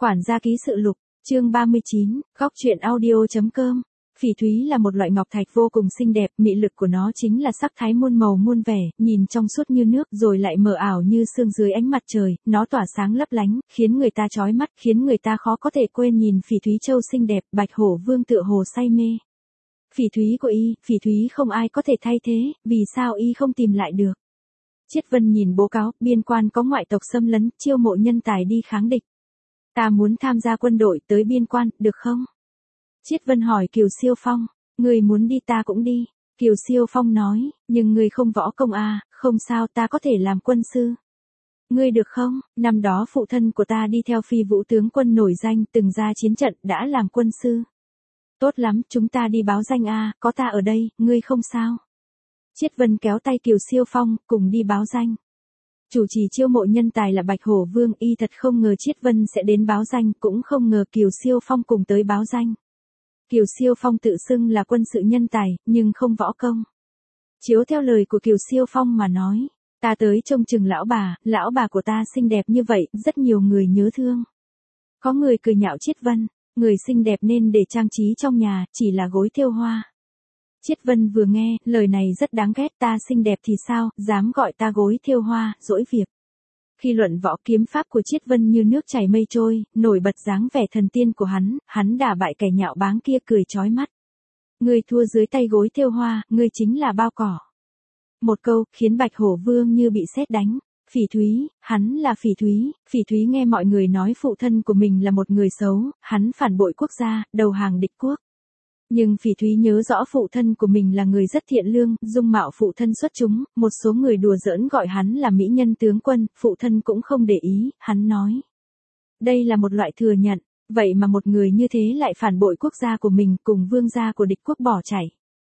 Quản gia ký sự lục, chương 39, góc truyện audio.com. Phỉ thúy là một loại ngọc thạch vô cùng xinh đẹp, mị lực của nó chính là sắc thái muôn màu muôn vẻ, nhìn trong suốt như nước rồi lại mờ ảo như sương dưới ánh mặt trời, nó tỏa sáng lấp lánh, khiến người ta chói mắt, khiến người ta khó có thể quên nhìn phỉ thúy châu xinh đẹp, Bạch Hổ Vương tựa hồ say mê. Phỉ thúy của y, phỉ thúy không ai có thể thay thế, vì sao y không tìm lại được? Chiết Vân nhìn bố cáo, biên quan có ngoại tộc xâm lấn, chiêu mộ nhân tài đi kháng địch. Ta muốn tham gia quân đội tới biên quan, được không? Chiết Vân hỏi Kiều Siêu Phong, người muốn đi ta cũng đi. Kiều Siêu Phong nói, nhưng người không võ công à, không sao ta có thể làm quân sư. Ngươi được không? Năm đó phụ thân của ta đi theo Phi Vũ tướng quân nổi danh, từng ra chiến trận, đã làm quân sư. Tốt lắm, chúng ta đi báo danh à, có ta ở đây, ngươi không sao. Chiết Vân kéo tay Kiều Siêu Phong, cùng đi báo danh. Chủ trì chiêu mộ nhân tài là Bạch Hổ Vương, y thật không ngờ Chiết Vân sẽ đến báo danh, cũng không ngờ Kiều Siêu Phong cùng tới báo danh. Kiều Siêu Phong tự xưng là quân sự nhân tài, nhưng không võ công. Chiếu theo lời của Kiều Siêu Phong mà nói, ta tới trông chừng lão bà của ta xinh đẹp như vậy, rất nhiều người nhớ thương. Có người cười nhạo Chiết Vân, người xinh đẹp nên để trang trí trong nhà, chỉ là gối thêu hoa. Chiết Vân vừa nghe, lời này rất đáng ghét, ta xinh đẹp thì sao, dám gọi ta gối thêu hoa, dỗi việc. Khi luận võ kiếm pháp của Chiết Vân như nước chảy mây trôi, nổi bật dáng vẻ thần tiên của hắn đả bại kẻ nhạo báng kia cười chói mắt. Ngươi thua dưới tay gối thêu hoa, ngươi chính là bao cỏ. Một câu, khiến Bạch Hổ Vương như bị sét đánh. Phỉ thúy, hắn là phỉ thúy nghe mọi người nói phụ thân của mình là một người xấu, hắn phản bội quốc gia, đầu hàng địch quốc. Nhưng phỉ thúy nhớ rõ phụ thân của mình là người rất thiện lương, dung mạo phụ thân xuất chúng, một số người đùa giỡn gọi hắn là mỹ nhân tướng quân, phụ thân cũng không để ý, hắn nói. Đây là một loại thừa nhận, vậy mà một người như thế lại phản bội quốc gia của mình, cùng vương gia của địch quốc bỏ chạy.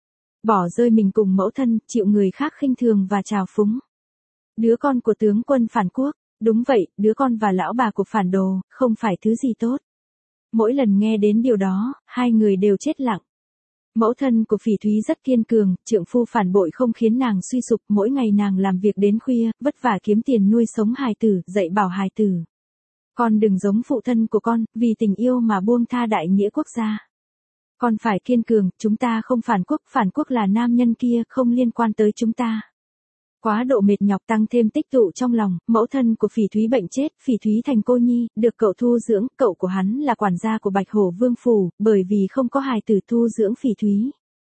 Bỏ rơi mình cùng mẫu thân, chịu người khác khinh thường và trào phúng. Đứa con của tướng quân phản quốc, đúng vậy, đứa con và lão bà của phản đồ, không phải thứ gì tốt. Mỗi lần nghe đến điều đó, hai người đều chết lặng. Mẫu thân của phỉ thúy rất kiên cường, trượng phu phản bội không khiến nàng suy sụp, mỗi ngày nàng làm việc đến khuya, vất vả kiếm tiền nuôi sống hài tử, dạy bảo hài tử. Con đừng giống phụ thân của con, vì tình yêu mà buông tha đại nghĩa quốc gia. Con phải kiên cường, chúng ta không phản quốc là nam nhân kia, không liên quan tới chúng ta. Quá độ mệt nhọc tăng thêm tích tụ trong lòng, mẫu thân của phỉ thúy bệnh chết, phỉ thúy thành cô nhi, được cậu thu dưỡng, cậu của hắn là quản gia của Bạch Hổ Vương phủ, bởi vì không có hài tử thu dưỡng phỉ thúy.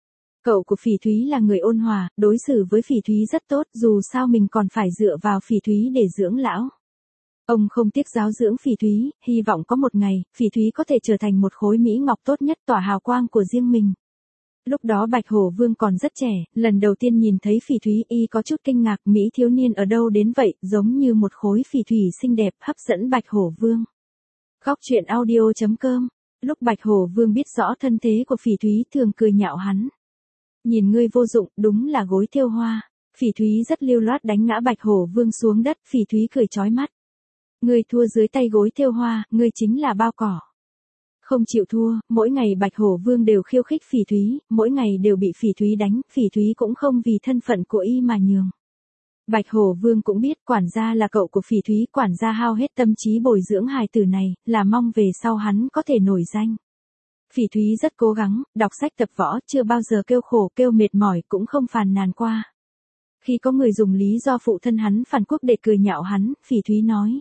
Cậu của phỉ thúy là người ôn hòa, đối xử với phỉ thúy rất tốt, dù sao mình còn phải dựa vào phỉ thúy để dưỡng lão. Ông không tiếc giáo dưỡng phỉ thúy, hy vọng có một ngày, phỉ thúy có thể trở thành một khối mỹ ngọc tốt nhất tỏa hào quang của riêng mình. Lúc đó Bạch Hổ Vương còn rất trẻ, lần đầu tiên nhìn thấy phỉ thúy y có chút kinh ngạc, mỹ thiếu niên ở đâu đến vậy, giống như một khối phỉ thủy xinh đẹp hấp dẫn Bạch Hổ Vương. Góc truyện audio.com. Lúc Bạch Hổ Vương biết rõ thân thế của phỉ thúy thường cười nhạo hắn. Nhìn ngươi vô dụng, đúng là gối thêu hoa. Phỉ thúy rất lưu loát đánh ngã Bạch Hổ Vương xuống đất, phỉ thúy cười chói mắt. Ngươi thua dưới tay gối thêu hoa, ngươi chính là bao cỏ. Không chịu thua, mỗi ngày Bạch Hổ Vương đều khiêu khích phỉ thúy, mỗi ngày đều bị phỉ thúy đánh, phỉ thúy cũng không vì thân phận của y mà nhường. Bạch Hổ Vương cũng biết quản gia là cậu của phỉ thúy, quản gia hao hết tâm trí bồi dưỡng hài tử này, là mong về sau hắn có thể nổi danh. Phỉ thúy rất cố gắng, đọc sách tập võ, chưa bao giờ kêu khổ kêu mệt mỏi, cũng không phàn nàn qua. Khi có người dùng lý do phụ thân hắn phản quốc để cười nhạo hắn, phỉ thúy nói.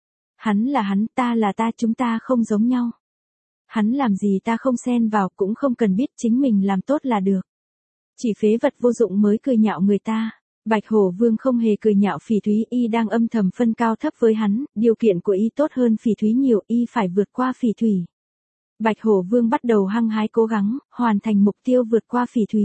Hắn là hắn, ta là ta, chúng ta không giống nhau. Hắn làm gì ta không xen vào, cũng không cần biết, chính mình làm tốt là được. Chỉ phế vật vô dụng mới cười nhạo người ta. Bạch Hổ Vương không hề cười nhạo phỉ thúy, y đang âm thầm phân cao thấp với hắn, điều kiện của y tốt hơn phỉ thúy nhiều, y phải vượt qua phỉ thủy. Bạch Hổ Vương bắt đầu hăng hái cố gắng, hoàn thành mục tiêu vượt qua phỉ thúy.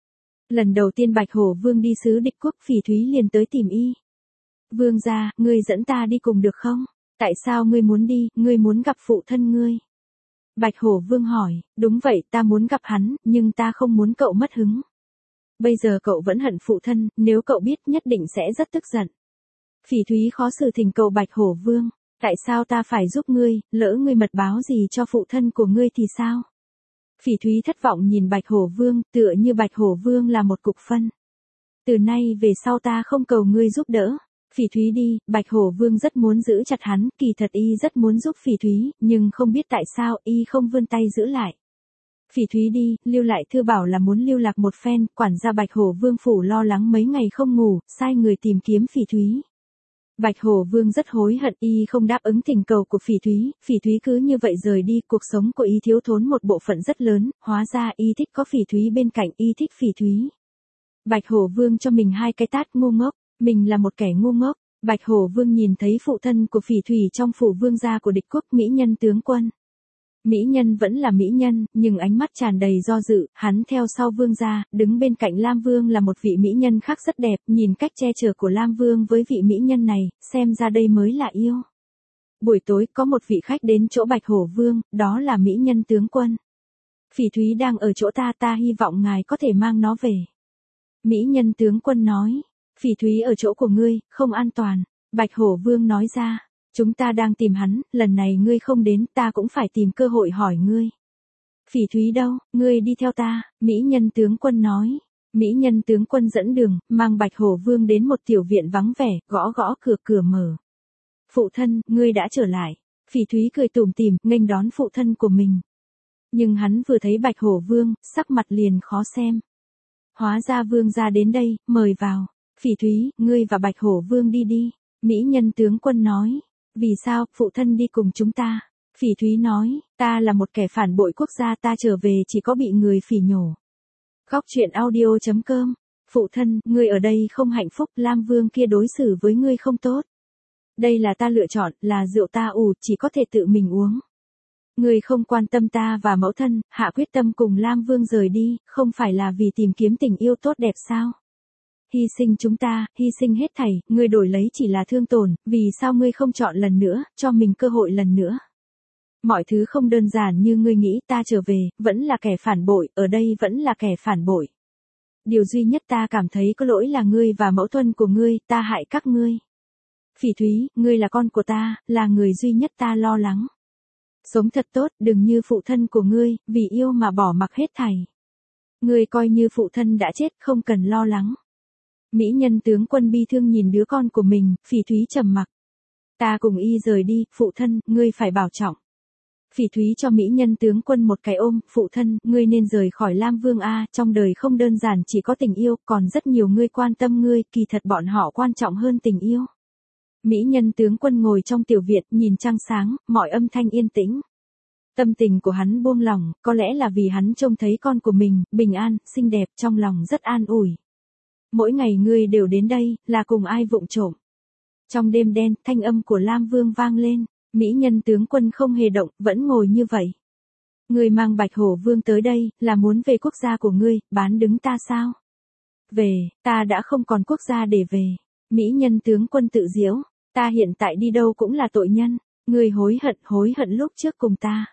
Lần đầu tiên Bạch Hổ Vương đi xứ địch quốc, phỉ thúy liền tới tìm y. Vương gia, ngươi dẫn ta đi cùng được không? Tại sao ngươi muốn đi, ngươi muốn gặp phụ thân ngươi? Bạch Hổ Vương hỏi, đúng vậy, ta muốn gặp hắn, nhưng ta không muốn cậu mất hứng. Bây giờ cậu vẫn hận phụ thân, nếu cậu biết nhất định sẽ rất tức giận. Phỉ thúy khó xử thỉnh cầu Bạch Hổ Vương, tại sao ta phải giúp ngươi, lỡ ngươi mật báo gì cho phụ thân của ngươi thì sao? Phỉ thúy thất vọng nhìn Bạch Hổ Vương, tựa như Bạch Hổ Vương là một cục phân. Từ nay về sau ta không cầu ngươi giúp đỡ. Phỉ Thúy đi, Bạch Hổ Vương rất muốn giữ chặt hắn, kỳ thật y rất muốn giúp Phỉ Thúy, nhưng không biết tại sao y không vươn tay giữ lại. Phỉ Thúy đi, lưu lại thư bảo là muốn lưu lạc một phen, quản gia Bạch Hổ Vương phủ lo lắng mấy ngày không ngủ, sai người tìm kiếm Phỉ Thúy. Bạch Hổ Vương rất hối hận y không đáp ứng thỉnh cầu của Phỉ Thúy cứ như vậy rời đi, cuộc sống của y thiếu thốn một bộ phận rất lớn, hóa ra y thích có Phỉ Thúy bên cạnh, y thích Phỉ Thúy. Bạch Hổ Vương cho mình 2 cái tát, ngu ngốc, mình là một kẻ ngu ngốc. Bạch Hổ Vương nhìn thấy phụ thân của Phỉ Thúy trong phủ vương gia của địch quốc, mỹ nhân tướng quân. Mỹ nhân vẫn là mỹ nhân, nhưng ánh mắt tràn đầy do dự, hắn theo sau vương gia, đứng bên cạnh Lam Vương là một vị mỹ nhân khác rất đẹp, nhìn cách che chở của Lam Vương với vị mỹ nhân này, xem ra đây mới là yêu. Buổi tối có một vị khách đến chỗ Bạch Hổ Vương, đó là mỹ nhân tướng quân. Phỉ Thúy đang ở chỗ ta hy vọng ngài có thể mang nó về. Mỹ nhân tướng quân nói, Phỉ Thúy ở chỗ của ngươi, không an toàn. Bạch Hổ Vương nói ra, chúng ta đang tìm hắn, lần này ngươi không đến, ta cũng phải tìm cơ hội hỏi ngươi. Phỉ Thúy đâu, ngươi đi theo ta, mỹ nhân tướng quân nói. Mỹ nhân tướng quân dẫn đường, mang Bạch Hổ Vương đến một tiểu viện vắng vẻ, gõ gõ cửa, cửa mở. Phụ thân, ngươi đã trở lại. Phỉ Thúy cười tủm tỉm, nghênh đón phụ thân của mình. Nhưng hắn vừa thấy Bạch Hổ Vương, sắc mặt liền khó xem. Hóa ra vương gia đến đây, mời vào. Phỉ Thúy, ngươi và Bạch Hổ Vương đi đi. Mỹ nhân tướng quân nói. Vì sao, phụ thân đi cùng chúng ta? Phỉ Thúy nói, ta là một kẻ phản bội quốc gia, ta trở về chỉ có bị người phỉ nhổ. Góc truyện audio.com. Phụ thân, ngươi ở đây không hạnh phúc, Lam Vương kia đối xử với ngươi không tốt. Đây là ta lựa chọn, là rượu ta ủ, chỉ có thể tự mình uống. Ngươi không quan tâm ta và mẫu thân, hạ quyết tâm cùng Lam Vương rời đi, không phải là vì tìm kiếm tình yêu tốt đẹp sao? Hy sinh chúng ta, hy sinh hết thảy, ngươi đổi lấy chỉ là thương tổn, vì sao ngươi không chọn lần nữa, cho mình cơ hội lần nữa? Mọi thứ không đơn giản như ngươi nghĩ, ta trở về, vẫn là kẻ phản bội, ở đây vẫn là kẻ phản bội. Điều duy nhất ta cảm thấy có lỗi là ngươi và mẫu thân của ngươi, ta hại các ngươi. Phỉ Thúy, ngươi là con của ta, là người duy nhất ta lo lắng. Sống thật tốt, đừng như phụ thân của ngươi, vì yêu mà bỏ mặc hết thảy. Ngươi coi như phụ thân đã chết, không cần lo lắng. Mỹ nhân tướng quân bi thương nhìn đứa con của mình, Phỉ Thúy trầm mặc. Ta cùng y rời đi, phụ thân, ngươi phải bảo trọng. Phỉ Thúy cho mỹ nhân tướng quân một cái ôm, phụ thân, ngươi nên rời khỏi Lam Vương a, trong đời không đơn giản chỉ có tình yêu, còn rất nhiều người quan tâm ngươi, kỳ thật bọn họ quan trọng hơn tình yêu. Mỹ nhân tướng quân ngồi trong tiểu viện, nhìn trăng sáng, mọi âm thanh yên tĩnh. Tâm tình của hắn buông lỏng, có lẽ là vì hắn trông thấy con của mình, bình an, xinh đẹp, trong lòng rất an ủi. Mỗi ngày ngươi đều đến đây, là cùng ai vụng trộm. Trong đêm đen, thanh âm của Lam Vương vang lên, mỹ nhân tướng quân không hề động, vẫn ngồi như vậy. Ngươi mang Bạch Hổ Vương tới đây, là muốn về quốc gia của ngươi, bán đứng ta sao? Về, ta đã không còn quốc gia để về. Mỹ nhân tướng quân tự giễu, ta hiện tại đi đâu cũng là tội nhân. Ngươi hối hận lúc trước cùng ta.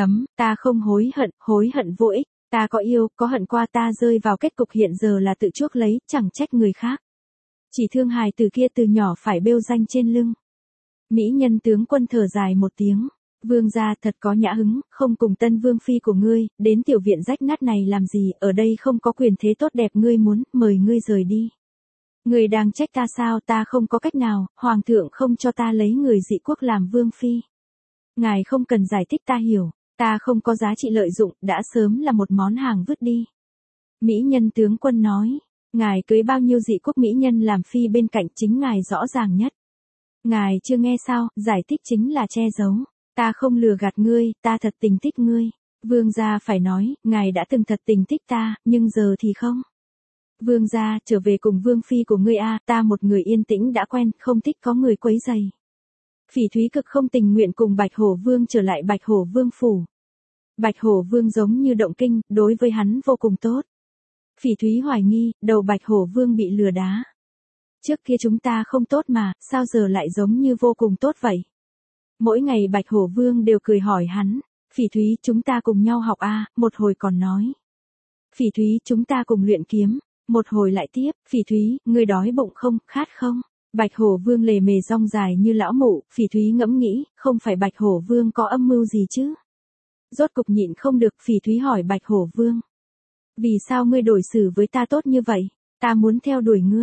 Ta không hối hận vô ích. Ta có yêu, có hận qua, ta rơi vào kết cục hiện giờ là tự chuốc lấy, chẳng trách người khác. Chỉ thương hài từ kia từ nhỏ phải bêu danh trên lưng. Mỹ nhân tướng quân thở dài một tiếng. Vương gia thật có nhã hứng, không cùng tân vương phi của ngươi, đến tiểu viện rách nát này làm gì, ở đây không có quyền thế tốt đẹp ngươi muốn, mời ngươi rời đi. Ngươi đang trách ta sao, ta không có cách nào, hoàng thượng không cho ta lấy người dị quốc làm vương phi. Ngài không cần giải thích, ta hiểu. Ta không có giá trị lợi dụng, đã sớm là một món hàng vứt đi. Mỹ nhân tướng quân nói, ngài cưới bao nhiêu dị quốc mỹ nhân làm phi bên cạnh, chính ngài rõ ràng nhất. Ngài chưa nghe sao, giải thích chính là che giấu. Ta không lừa gạt ngươi, ta thật tình thích ngươi. Vương gia phải nói, ngài đã từng thật tình thích ta, nhưng giờ thì không. Vương gia, trở về cùng vương phi của ngươi a, ta một người yên tĩnh đã quen, không thích có người quấy rầy. Phỉ Thúy cực không tình nguyện cùng Bạch Hổ Vương trở lại Bạch Hổ Vương phủ. Bạch Hổ Vương giống như động kinh, đối với hắn vô cùng tốt. Phỉ Thúy hoài nghi, đầu Bạch Hổ Vương bị lừa đá. Trước kia chúng ta không tốt mà, sao giờ lại giống như vô cùng tốt vậy? Mỗi ngày Bạch Hổ Vương đều cười hỏi hắn, Phỉ Thúy, chúng ta cùng nhau học a, một hồi còn nói. Phỉ Thúy, chúng ta cùng luyện kiếm, một hồi lại tiếp, Phỉ Thúy, ngươi đói bụng không, khát không? Bạch Hổ Vương lề mề rong dài như lão mụ, Phỉ Thúy ngẫm nghĩ, không phải Bạch Hổ Vương có âm mưu gì chứ? Rốt cục nhịn không được, Phỉ Thúy hỏi Bạch Hổ Vương. Vì sao ngươi đối xử với ta tốt như vậy? Ta muốn theo đuổi ngươi.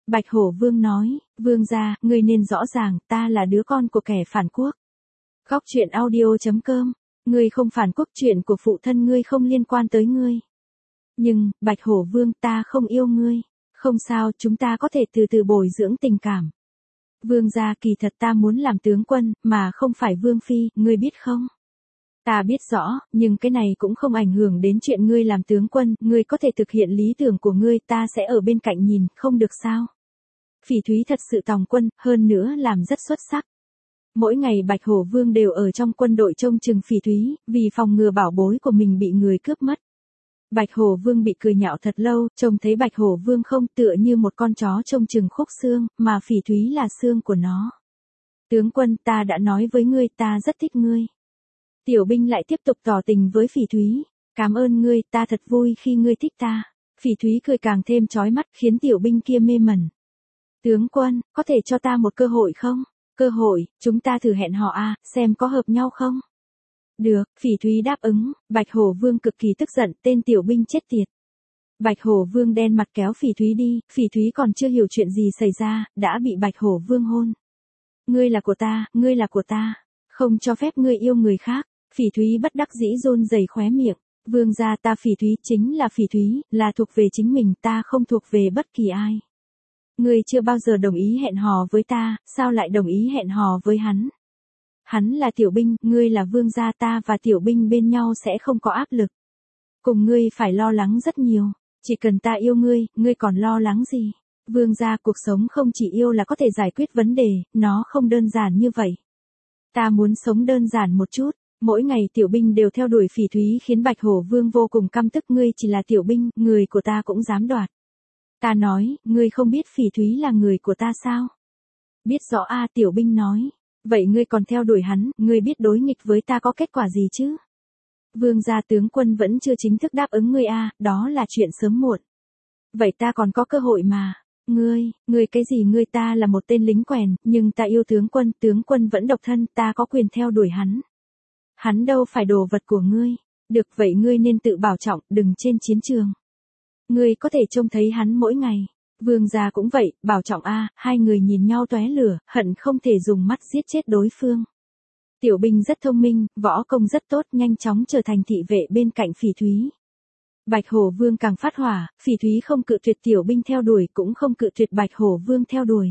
Bạch Hổ Vương nói, vương gia, ngươi nên rõ ràng, ta là đứa con của kẻ phản quốc. Góc truyện audio.com, ngươi không phản quốc, chuyện của phụ thân ngươi không liên quan tới ngươi. Nhưng, Bạch Hổ Vương, ta không yêu ngươi. Không sao, chúng ta có thể từ từ bồi dưỡng tình cảm. Vương gia, kỳ thật ta muốn làm tướng quân, mà không phải vương phi, ngươi biết không? Ta biết rõ, nhưng cái này cũng không ảnh hưởng đến chuyện ngươi làm tướng quân, ngươi có thể thực hiện lý tưởng của ngươi, ta sẽ ở bên cạnh nhìn, không được sao? Phỉ Thúy thật sự tòng quân, hơn nữa làm rất xuất sắc. Mỗi ngày Bạch Hổ Vương đều ở trong quân đội trông chừng Phỉ Thúy, vì phòng ngừa bảo bối của mình bị người cướp mất. Bạch Hổ Vương bị cười nhạo thật lâu, trông thấy Bạch Hổ Vương không tựa như một con chó trông chừng khúc xương, mà Phỉ Thúy là xương của nó. Tướng quân, ta đã nói với ngươi, ta rất thích ngươi. Tiểu binh lại tiếp tục tỏ tình với Phỉ Thúy. Cảm ơn ngươi, ta thật vui khi ngươi thích ta. Phỉ Thúy cười càng thêm chói mắt, khiến tiểu binh kia mê mẩn. Tướng quân, có thể cho ta một cơ hội không? Cơ hội, chúng ta thử hẹn hò xem có hợp nhau không? Được, Phỉ Thúy đáp ứng. Bạch Hổ Vương cực kỳ tức giận, tên tiểu binh chết tiệt. Bạch Hổ Vương đen mặt kéo Phỉ Thúy đi, Phỉ Thúy còn chưa hiểu chuyện gì xảy ra, đã bị Bạch Hổ Vương hôn. Ngươi là của ta, ngươi là của ta. Không cho phép ngươi yêu người khác. Phỉ Thúy bất đắc dĩ run rẩy khóe miệng. Vương gia, ta Phỉ Thúy chính là Phỉ Thúy, là thuộc về chính mình, ta không thuộc về bất kỳ ai. Ngươi chưa bao giờ đồng ý hẹn hò với ta, sao lại đồng ý hẹn hò với hắn? Hắn là tiểu binh, ngươi là vương gia, ta và tiểu binh bên nhau sẽ không có áp lực. Cùng ngươi phải lo lắng rất nhiều, chỉ cần ta yêu ngươi, ngươi còn lo lắng gì? Vương gia, cuộc sống không chỉ yêu là có thể giải quyết vấn đề, nó không đơn giản như vậy. Ta muốn sống đơn giản một chút. Mỗi ngày tiểu binh đều theo đuổi Phỉ Thúy khiến Bạch Hổ Vương vô cùng căm tức, ngươi chỉ là tiểu binh, người của ta cũng dám đoạt. Ta nói, ngươi không biết Phỉ Thúy là người của ta sao? Biết rõ tiểu binh nói. Vậy ngươi còn theo đuổi hắn, ngươi biết đối nghịch với ta có kết quả gì chứ? Vương gia, tướng quân vẫn chưa chính thức đáp ứng ngươi đó là chuyện sớm muộn. Vậy ta còn có cơ hội mà. Ngươi cái gì, ngươi, ta là một tên lính quèn, nhưng ta yêu tướng quân vẫn độc thân, ta có quyền theo đuổi hắn. Hắn đâu phải đồ vật của ngươi. Được, vậy ngươi nên tự bảo trọng, đừng trên chiến trường. Ngươi có thể trông thấy hắn mỗi ngày. Vương gia cũng vậy, bảo trọng hai người nhìn nhau tóe lửa, hận không thể dùng mắt giết chết đối phương. Tiểu binh rất thông minh, võ công rất tốt, nhanh chóng trở thành thị vệ bên cạnh Phỉ Thúy. Bạch Hổ Vương càng phát hỏa, Phỉ Thúy không cự tuyệt tiểu binh theo đuổi, cũng không cự tuyệt Bạch Hổ Vương theo đuổi.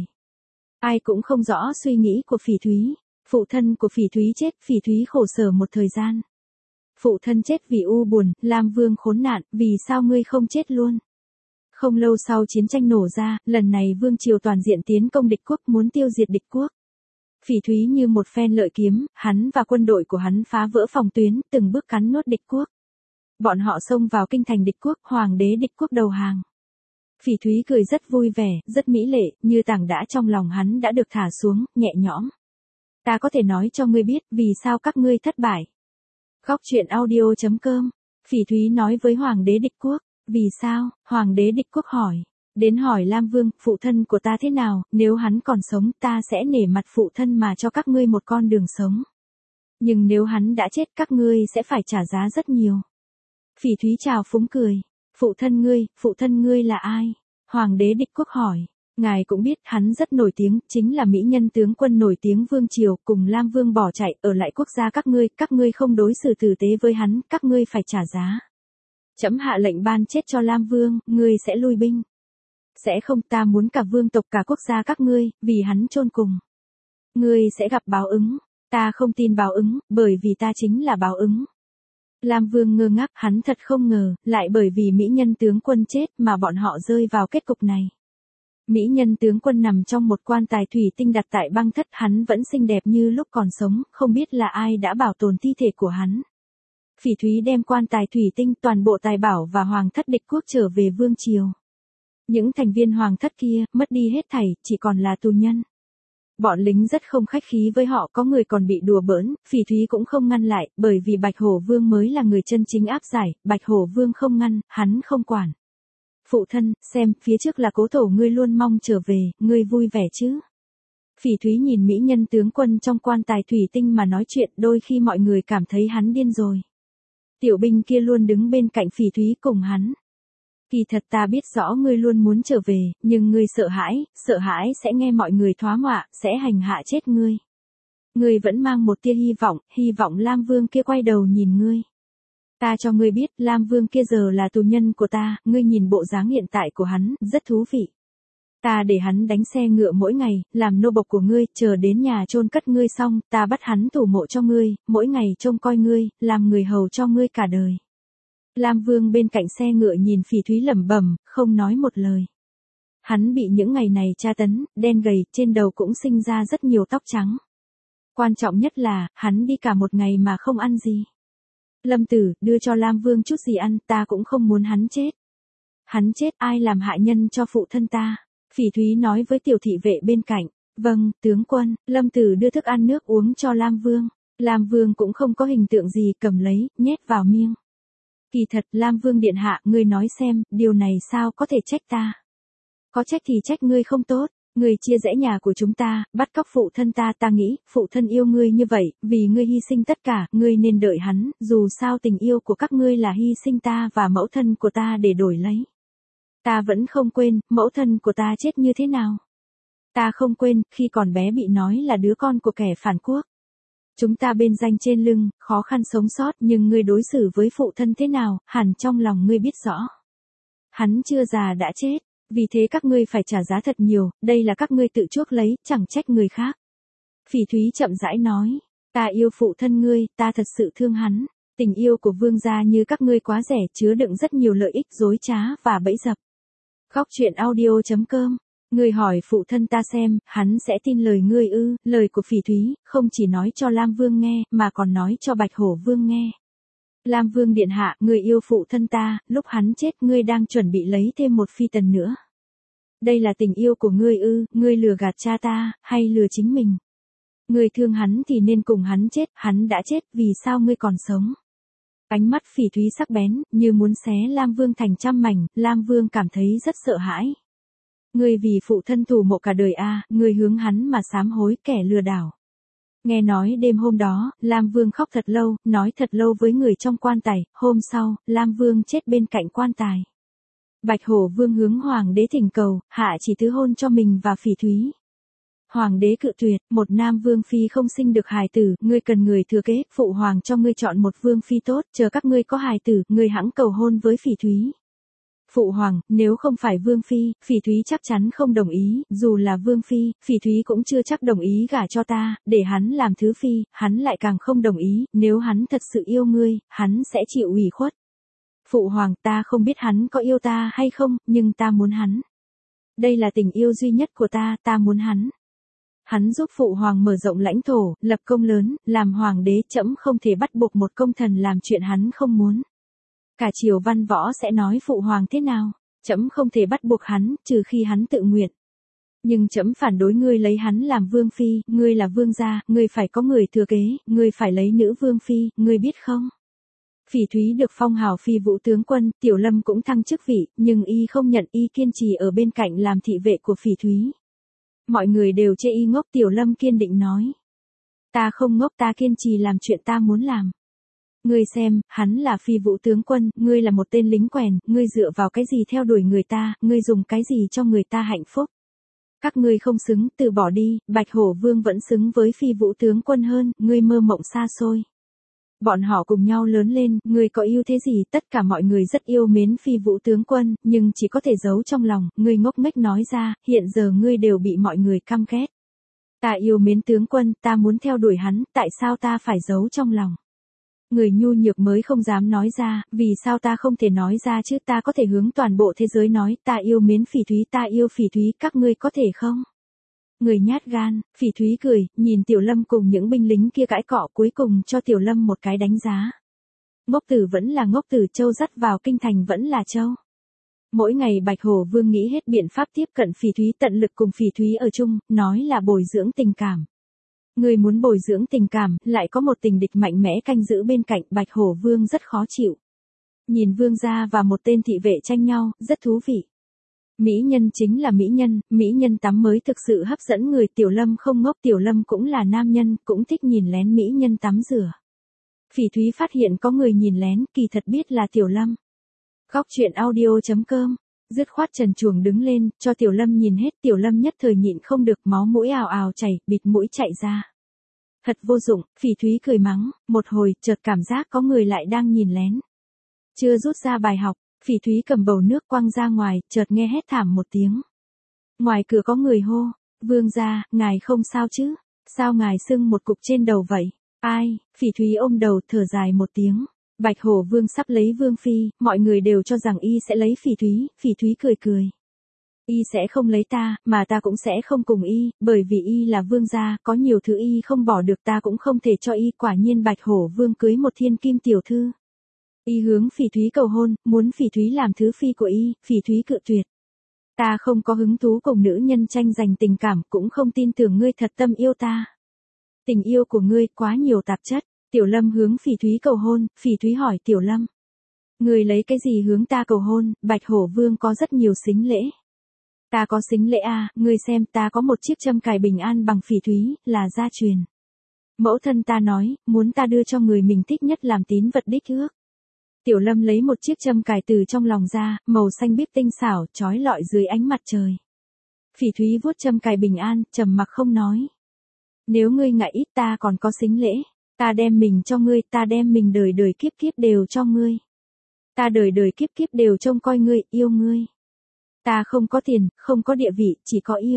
Ai cũng không rõ suy nghĩ của Phỉ Thúy. Phụ thân của Phỉ Thúy chết, Phỉ Thúy khổ sở một thời gian. Phụ thân chết vì u buồn, Lam Vương khốn nạn, vì sao ngươi không chết luôn? Không lâu sau chiến tranh nổ ra, lần này vương triều toàn diện tiến công địch quốc, muốn tiêu diệt địch quốc. Phỉ Thúy như một phen lợi kiếm, hắn và quân đội của hắn phá vỡ phòng tuyến, từng bước cắn nuốt địch quốc. Bọn họ xông vào kinh thành địch quốc, hoàng đế địch quốc đầu hàng. Phỉ Thúy cười rất vui vẻ, rất mỹ lệ, như tảng đá trong lòng hắn đã được thả xuống, nhẹ nhõm. Ta có thể nói cho ngươi biết, vì sao các ngươi thất bại. Góc truyện audio.com, Phỉ Thúy nói với hoàng đế địch quốc. Vì sao? Hoàng đế địch quốc hỏi. Đến hỏi Lam Vương, phụ thân của ta thế nào, nếu hắn còn sống ta sẽ nể mặt phụ thân mà cho các ngươi một con đường sống. Nhưng nếu hắn đã chết các ngươi sẽ phải trả giá rất nhiều. Phỉ Thúy chào phúng cười. Phụ thân ngươi là ai? Hoàng đế địch quốc hỏi. Ngài cũng biết hắn rất nổi tiếng, chính là mỹ nhân tướng quân nổi tiếng vương triều, cùng Lam Vương bỏ chạy, ở lại quốc gia các ngươi không đối xử tử tế với hắn, các ngươi phải trả giá. Trẫm hạ lệnh ban chết cho Lam Vương, ngươi sẽ lui binh. Sẽ không, ta muốn cả vương tộc cả quốc gia các ngươi, vì hắn chôn cùng. Ngươi sẽ gặp báo ứng, ta không tin báo ứng, bởi vì ta chính là báo ứng. Lam Vương ngơ ngác, hắn thật không ngờ, lại bởi vì mỹ nhân tướng quân chết mà bọn họ rơi vào kết cục này. Mỹ nhân tướng quân nằm trong một quan tài thủy tinh đặt tại băng thất, hắn vẫn xinh đẹp như lúc còn sống, không biết là ai đã bảo tồn thi thể của hắn. Phỉ Thúy đem quan tài thủy tinh, toàn bộ tài bảo và hoàng thất địch quốc trở về vương triều. Những thành viên hoàng thất kia, mất đi hết thảy, chỉ còn là tù nhân. Bọn lính rất không khách khí với họ, có người còn bị đùa bỡn, Phỉ Thúy cũng không ngăn lại, bởi vì Bạch Hổ Vương mới là người chân chính áp giải, Bạch Hổ Vương không ngăn, hắn không quản. Phụ thân, xem, phía trước là cố thổ ngươi luôn mong trở về, ngươi vui vẻ chứ? Phỉ Thúy nhìn mỹ nhân tướng quân trong quan tài thủy tinh mà nói chuyện, đôi khi mọi người cảm thấy hắn điên rồi. Tiểu binh kia luôn đứng bên cạnh Phỉ Thúy cùng hắn. Kỳ thật ta biết rõ ngươi luôn muốn trở về, nhưng ngươi sợ hãi sẽ nghe mọi người thoá mạ, sẽ hành hạ chết ngươi. Ngươi vẫn mang một tia hy vọng Lam Vương kia quay đầu nhìn ngươi. Ta cho ngươi biết, Lam Vương kia giờ là tù nhân của ta, ngươi nhìn bộ dáng hiện tại của hắn, rất thú vị. Ta để hắn đánh xe ngựa mỗi ngày, làm nô bộc của ngươi, chờ đến nhà chôn cất ngươi xong, ta bắt hắn thủ mộ cho ngươi, mỗi ngày trông coi ngươi, làm người hầu cho ngươi cả đời. Lam Vương bên cạnh xe ngựa nhìn Phỉ Thúy lẩm bẩm, không nói một lời. Hắn bị những ngày này tra tấn, đen gầy, trên đầu cũng sinh ra rất nhiều tóc trắng. Quan trọng nhất là, hắn đi cả một ngày mà không ăn gì. Lâm Tử, đưa cho Lam Vương chút gì ăn, ta cũng không muốn hắn chết. Hắn chết ai làm hại nhân cho phụ thân ta. Phỉ Thúy nói với tiểu thị vệ bên cạnh. Vâng, tướng quân. Lâm Tử đưa thức ăn nước uống cho Lam Vương. Lam Vương cũng không có hình tượng gì, cầm lấy, nhét vào miệng. Kỳ thật, Lam Vương điện hạ, ngươi nói xem, điều này sao có thể trách ta? Có trách thì trách ngươi không tốt. Ngươi chia rẽ nhà của chúng ta, bắt cóc phụ thân ta nghĩ, phụ thân yêu ngươi như vậy, vì ngươi hy sinh tất cả, ngươi nên đợi hắn, dù sao tình yêu của các ngươi là hy sinh ta và mẫu thân của ta để đổi lấy. Ta vẫn không quên, mẫu thân của ta chết như thế nào. Ta không quên, khi còn bé bị nói là đứa con của kẻ phản quốc. Chúng ta bên danh trên lưng, khó khăn sống sót, nhưng ngươi đối xử với phụ thân thế nào, hẳn trong lòng ngươi biết rõ. Hắn chưa già đã chết. Vì thế các ngươi phải trả giá thật nhiều, đây là các ngươi tự chuốc lấy, chẳng trách người khác. Phỉ Thúy chậm rãi nói, ta yêu phụ thân ngươi, ta thật sự thương hắn. Tình yêu của vương gia như các ngươi quá rẻ, chứa đựng rất nhiều lợi ích dối trá và bẫy dập. Góc truyện audio.com. Ngươi hỏi phụ thân ta xem, hắn sẽ tin lời ngươi ư? Lời của Phỉ Thúy, không chỉ nói cho Lam Vương nghe, mà còn nói cho Bạch Hổ Vương nghe. Lam Vương điện hạ, ngươi yêu phụ thân ta, lúc hắn chết ngươi đang chuẩn bị lấy thêm một phi tần nữa. Đây là tình yêu của ngươi ư? Ngươi lừa gạt cha ta, hay lừa chính mình? Ngươi thương hắn thì nên cùng hắn chết, hắn đã chết, vì sao ngươi còn sống? Ánh mắt Phỉ Thúy sắc bén, như muốn xé Lam Vương thành trăm mảnh, Lam Vương cảm thấy rất sợ hãi. Ngươi vì phụ thân thủ mộ cả đời a, ngươi hướng hắn mà sám hối, kẻ lừa đảo. Nghe nói đêm hôm đó, Lam Vương khóc thật lâu, nói thật lâu với người trong quan tài, hôm sau, Lam Vương chết bên cạnh quan tài. Bạch Hổ Vương hướng Hoàng đế thỉnh cầu, hạ chỉ thứ hôn cho mình và Phỉ Thúy. Hoàng đế cự tuyệt, một nam vương phi không sinh được hài tử, ngươi cần người thừa kế, phụ hoàng cho ngươi chọn một vương phi tốt, chờ các ngươi có hài tử, ngươi hẵng cầu hôn với Phỉ Thúy. Phụ hoàng, nếu không phải vương phi, Phỉ Thúy chắc chắn không đồng ý, dù là vương phi, Phỉ Thúy cũng chưa chắc đồng ý gả cho ta, để hắn làm thứ phi, hắn lại càng không đồng ý, nếu hắn thật sự yêu ngươi, hắn sẽ chịu ủy khuất. Phụ hoàng, ta không biết hắn có yêu ta hay không, nhưng ta muốn hắn. Đây là tình yêu duy nhất của ta, ta muốn hắn. Hắn giúp phụ hoàng mở rộng lãnh thổ, lập công lớn, làm hoàng đế, trẫm không thể bắt buộc một công thần làm chuyện hắn không muốn. Cả triều văn võ sẽ nói phụ hoàng thế nào, trẫm không thể bắt buộc hắn, trừ khi hắn tự nguyện. Nhưng trẫm phản đối ngươi lấy hắn làm vương phi, ngươi là vương gia, ngươi phải có người thừa kế, ngươi phải lấy nữ vương phi, ngươi biết không? Phỉ Thúy được phong hào phi vũ tướng quân, Tiểu Lâm cũng thăng chức vị, nhưng y không nhận, y kiên trì ở bên cạnh làm thị vệ của Phỉ Thúy. Mọi người đều chê y ngốc, Tiểu Lâm kiên định nói. Ta không ngốc, ta kiên trì làm chuyện ta muốn làm. Ngươi xem, hắn là phi vũ tướng quân, ngươi là một tên lính quèn, ngươi dựa vào cái gì theo đuổi người ta, ngươi dùng cái gì cho người ta hạnh phúc. Các ngươi không xứng, từ bỏ đi, Bạch Hổ Vương vẫn xứng với phi vũ tướng quân hơn, ngươi mơ mộng xa xôi. Bọn họ cùng nhau lớn lên, ngươi có yêu thế gì, tất cả mọi người rất yêu mến phi vũ tướng quân, nhưng chỉ có thể giấu trong lòng, ngươi ngốc nghếch nói ra, hiện giờ ngươi đều bị mọi người căm ghét. Ta yêu mến tướng quân, ta muốn theo đuổi hắn, tại sao ta phải giấu trong lòng? Người nhu nhược mới không dám nói ra, vì sao ta không thể nói ra chứ, ta có thể hướng toàn bộ thế giới nói, ta yêu mến Phỉ Thúy, ta yêu Phỉ Thúy, các ngươi có thể không? Người nhát gan, Phỉ Thúy cười, nhìn Tiểu Lâm cùng những binh lính kia cãi cọ, cuối cùng cho Tiểu Lâm một cái đánh giá. Ngốc tử vẫn là ngốc tử, châu dắt vào kinh thành vẫn là châu. Mỗi ngày Bạch Hổ Vương nghĩ hết biện pháp tiếp cận Phỉ Thúy, tận lực cùng Phỉ Thúy ở chung, nói là bồi dưỡng tình cảm. Người muốn bồi dưỡng tình cảm, lại có một tình địch mạnh mẽ canh giữ bên cạnh, Bạch Hổ Vương rất khó chịu. Nhìn vương gia và một tên thị vệ tranh nhau, rất thú vị. Mỹ nhân chính là mỹ nhân tắm mới thực sự hấp dẫn người, Tiểu Lâm không ngốc, Tiểu Lâm cũng là nam nhân, cũng thích nhìn lén mỹ nhân tắm rửa. Phỉ Thúy phát hiện có người nhìn lén, kỳ thật biết là Tiểu Lâm. Góc chuyện audio.com. Dứt khoát trần truồng đứng lên, cho Tiểu Lâm nhìn hết. Tiểu Lâm nhất thời nhịn không được, máu mũi ào ào chảy, bịt mũi chạy ra. Thật vô dụng, Phỉ Thúy cười mắng, một hồi, chợt cảm giác có người lại đang nhìn lén. Chưa rút ra bài học, Phỉ Thúy cầm bầu nước quăng ra ngoài, chợt nghe hét thảm một tiếng. Ngoài cửa có người hô, Vương gia, ngài không sao chứ? Sao ngài sưng một cục trên đầu vậy? Ai? Phỉ Thúy ôm đầu thở dài một tiếng. Bạch Hổ Vương sắp lấy Vương Phi, mọi người đều cho rằng y sẽ lấy Phỉ Thúy cười cười. Y sẽ không lấy ta, mà ta cũng sẽ không cùng y, bởi vì y là vương gia, có nhiều thứ y không bỏ được ta cũng không thể cho y. Quả nhiên Bạch Hổ Vương cưới một thiên kim tiểu thư. Y hướng Phỉ Thúy cầu hôn, muốn Phỉ Thúy làm thứ phi của y, Phỉ Thúy cự tuyệt. Ta không có hứng thú cùng nữ nhân tranh giành tình cảm, cũng không tin tưởng ngươi thật tâm yêu ta. Tình yêu của ngươi quá nhiều tạp chất. Tiểu Lâm hướng Phỉ Thúy cầu hôn, Phỉ Thúy hỏi Tiểu Lâm. Ngươi lấy cái gì hướng ta cầu hôn? Bạch Hổ Vương có rất nhiều sính lễ. Ta có sính lễ à, ngươi xem, ta có một chiếc châm cài bình an bằng Phỉ Thúy, là gia truyền. Mẫu thân ta nói, muốn ta đưa cho người mình thích nhất làm tín vật đích ước. Tiểu Lâm lấy một chiếc châm cài từ trong lòng ra, màu xanh biếc tinh xảo, chói lọi dưới ánh mặt trời. Phỉ Thúy vuốt châm cài bình an, trầm mặc không nói. Nếu ngươi ngại ít ta còn có sính lễ. Ta đem mình cho ngươi, ta đem mình đời đời kiếp kiếp đều cho ngươi. Ta đời đời kiếp kiếp đều trông coi ngươi, yêu ngươi. Ta không có tiền, không có địa vị, chỉ có yêu.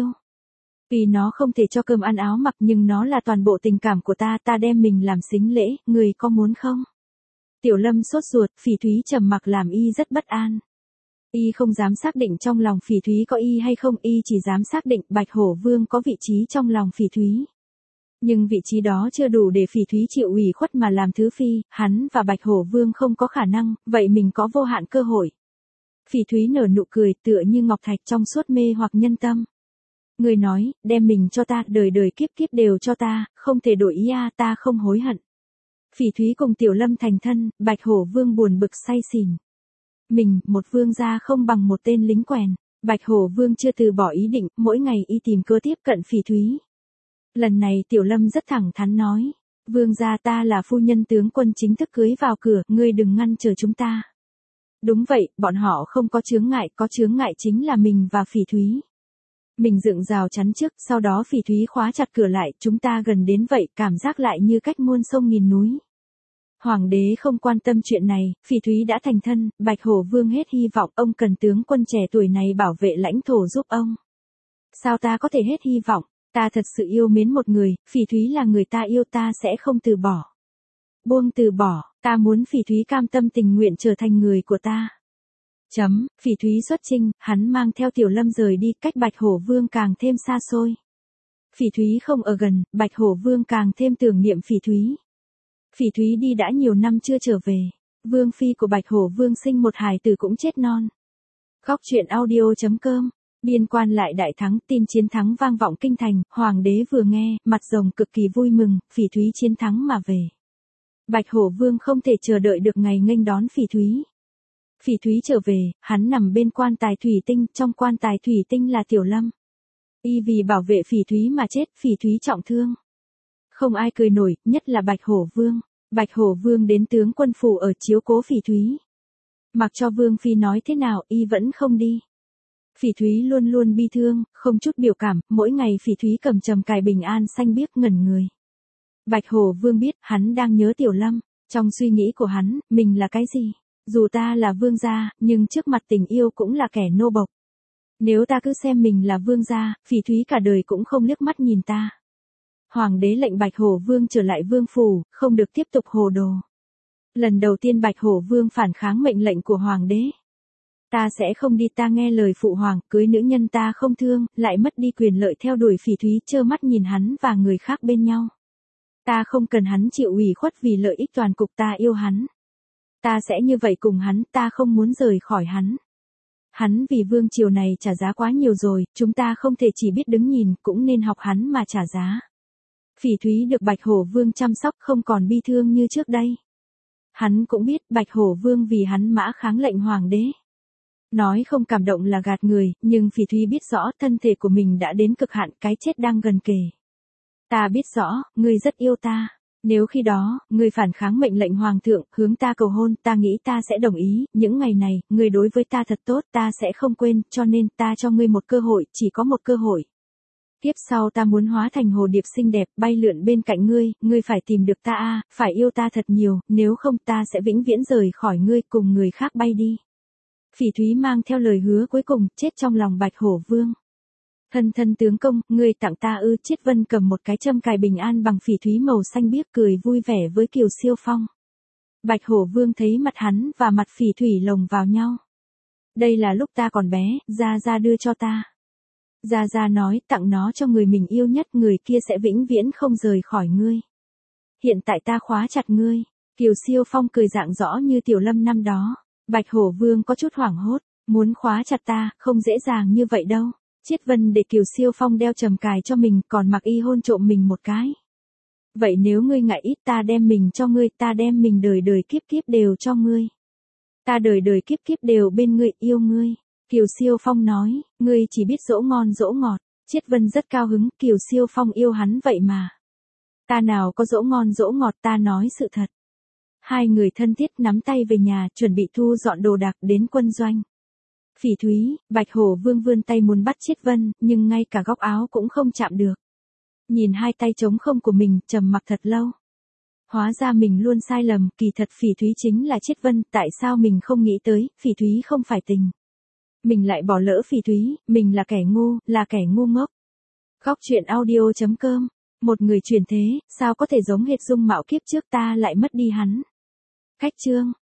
Vì nó không thể cho cơm ăn áo mặc nhưng nó là toàn bộ tình cảm của ta, ta đem mình làm sính lễ, ngươi có muốn không? Tiểu Lâm sốt ruột, Phỉ Thúy trầm mặc làm y rất bất an. Y không dám xác định trong lòng Phỉ Thúy có y hay không, y chỉ dám xác định Bạch Hổ Vương có vị trí trong lòng Phỉ Thúy. Nhưng vị trí đó chưa đủ để Phỉ Thúy chịu ủy khuất mà làm thứ phi, hắn và Bạch Hổ Vương không có khả năng, vậy mình có vô hạn cơ hội. Phỉ Thúy nở nụ cười tựa như ngọc thạch trong suốt mê hoặc nhân tâm. Người nói, đem mình cho ta, đời đời kiếp kiếp đều cho ta, không thể đổi ý a, ta không hối hận. Phỉ Thúy cùng Tiểu Lâm thành thân, Bạch Hổ Vương buồn bực say xỉn. Mình, một vương gia không bằng một tên lính quèn. Bạch Hổ Vương chưa từ bỏ ý định, mỗi ngày y tìm cớ tiếp cận Phỉ Thúy. Lần này Tiểu Lâm rất thẳng thắn nói, Vương gia ta là phu nhân tướng quân chính thức cưới vào cửa, ngươi đừng ngăn trở chúng ta. Đúng vậy, bọn họ không có chướng ngại, có chướng ngại chính là mình và Phỉ Thúy. Mình dựng rào chắn trước, sau đó Phỉ Thúy khóa chặt cửa lại, chúng ta gần đến vậy, cảm giác lại như cách muôn sông nghìn núi. Hoàng đế không quan tâm chuyện này, Phỉ Thúy đã thành thân, Bạch Hổ Vương hết hy vọng, ông cần tướng quân trẻ tuổi này bảo vệ lãnh thổ giúp ông. Sao ta có thể hết hy vọng? Ta thật sự yêu mến một người, Phỉ Thúy là người ta yêu, ta sẽ không từ bỏ. Buông từ bỏ, ta muốn Phỉ Thúy cam tâm tình nguyện trở thành người của ta. Phỉ Thúy xuất chinh, hắn mang theo Tiểu Lâm rời đi, cách Bạch Hổ Vương càng thêm xa xôi. Phỉ Thúy không ở gần, Bạch Hổ Vương càng thêm tưởng niệm Phỉ Thúy. Phỉ Thúy đi đã nhiều năm chưa trở về. Vương Phi của Bạch Hổ Vương sinh một hài tử cũng chết non. Góc chuyện audio.com. Biên quan lại đại thắng, tin chiến thắng vang vọng kinh thành, hoàng đế vừa nghe, mặt rồng cực kỳ vui mừng, Phỉ Thúy chiến thắng mà về. Bạch Hổ Vương không thể chờ đợi được ngày nghênh đón Phỉ Thúy. Phỉ Thúy trở về, hắn nằm bên quan tài thủy tinh, trong quan tài thủy tinh là Tiểu Lâm. Y vì bảo vệ Phỉ Thúy mà chết, Phỉ Thúy trọng thương. Không ai cười nổi, nhất là Bạch Hổ Vương. Bạch Hổ Vương đến tướng quân phủ ở chiếu cố Phỉ Thúy. Mặc cho Vương Phi nói thế nào, y vẫn không đi. Phỉ Thúy luôn luôn bi thương, không chút biểu cảm, mỗi ngày Phỉ Thúy cầm châm cài bình an xanh biếc ngẩn người. Bạch Hổ Vương biết, hắn đang nhớ Tiểu Lâm, trong suy nghĩ của hắn, mình là cái gì? Dù ta là vương gia, nhưng trước mặt tình yêu cũng là kẻ nô bộc. Nếu ta cứ xem mình là vương gia, Phỉ Thúy cả đời cũng không liếc mắt nhìn ta. Hoàng đế lệnh Bạch Hổ Vương trở lại vương phủ, không được tiếp tục hồ đồ. Lần đầu tiên Bạch Hổ Vương phản kháng mệnh lệnh của hoàng đế. Ta sẽ không đi, ta nghe lời phụ hoàng, cưới nữ nhân ta không thương, lại mất đi quyền lợi theo đuổi Phỉ Thúy, trơ mắt nhìn hắn và người khác bên nhau. Ta không cần hắn chịu ủy khuất vì lợi ích toàn cục, ta yêu hắn. Ta sẽ như vậy cùng hắn, ta không muốn rời khỏi hắn. Hắn vì vương triều này trả giá quá nhiều rồi, chúng ta không thể chỉ biết đứng nhìn, cũng nên học hắn mà trả giá. Phỉ Thúy được Bạch Hổ Vương chăm sóc không còn bi thương như trước đây. Hắn cũng biết Bạch Hổ Vương vì hắn mã kháng lệnh hoàng đế. Nói không cảm động là gạt người, nhưng Phỉ Thúy biết rõ thân thể của mình đã đến cực hạn, cái chết đang gần kề. Ta biết rõ, ngươi rất yêu ta. Nếu khi đó, ngươi phản kháng mệnh lệnh hoàng thượng, hướng ta cầu hôn, ta nghĩ ta sẽ đồng ý, những ngày này, ngươi đối với ta thật tốt, ta sẽ không quên, cho nên ta cho ngươi một cơ hội, chỉ có một cơ hội. Tiếp sau ta muốn hóa thành hồ điệp xinh đẹp, bay lượn bên cạnh ngươi phải tìm được ta phải yêu ta thật nhiều, nếu không ta sẽ vĩnh viễn rời khỏi ngươi cùng người khác bay đi. Phỉ Thúy mang theo lời hứa cuối cùng, chết trong lòng Bạch Hổ Vương. Thân tướng công, ngươi tặng ta ư? Chiết Vân cầm một cái châm cài bình an bằng phỉ thúy màu xanh biếc cười vui vẻ với Kiều Siêu Phong. Bạch Hổ Vương thấy mặt hắn và mặt Phỉ Thủy lồng vào nhau. Đây là lúc ta còn bé, Gia đưa cho ta. Gia nói tặng nó cho người mình yêu nhất, người kia sẽ vĩnh viễn không rời khỏi ngươi. Hiện tại ta khóa chặt ngươi. Kiều Siêu Phong cười rạng rõ như Tiểu Lâm năm đó. Bạch Hổ Vương có chút hoảng hốt, muốn khóa chặt ta, không dễ dàng như vậy đâu. Chiết Vân để Kiều Siêu Phong đeo trầm cài cho mình, còn mặc y hôn trộm mình một cái. Vậy nếu ngươi ngại ít ta đem mình cho ngươi, ta đem mình đời đời kiếp kiếp đều cho ngươi. Ta đời đời kiếp kiếp đều bên ngươi, yêu ngươi. Kiều Siêu Phong nói, ngươi chỉ biết dỗ ngon dỗ ngọt. Chiết Vân rất cao hứng, Kiều Siêu Phong yêu hắn vậy mà. Ta nào có dỗ ngon dỗ ngọt, ta nói sự thật. Hai người thân thiết nắm tay về nhà, chuẩn bị thu dọn đồ đạc đến quân doanh. Phỉ Thúy, Bạch Hổ Vương vươn tay muốn bắt Chiết Vân, nhưng ngay cả góc áo cũng không chạm được. Nhìn hai tay trống không của mình, trầm mặc thật lâu. Hóa ra mình luôn sai lầm, kỳ thật Phỉ Thúy chính là Chiết Vân, tại sao mình không nghĩ tới, Phỉ Thúy không phải tình. Mình lại bỏ lỡ Phỉ Thúy, mình là kẻ ngu, là kẻ ngu ngốc. Góc truyện audio.com. Một người chuyển thế, sao có thể giống hệt dung mạo kiếp trước, ta lại mất đi hắn. Cách chương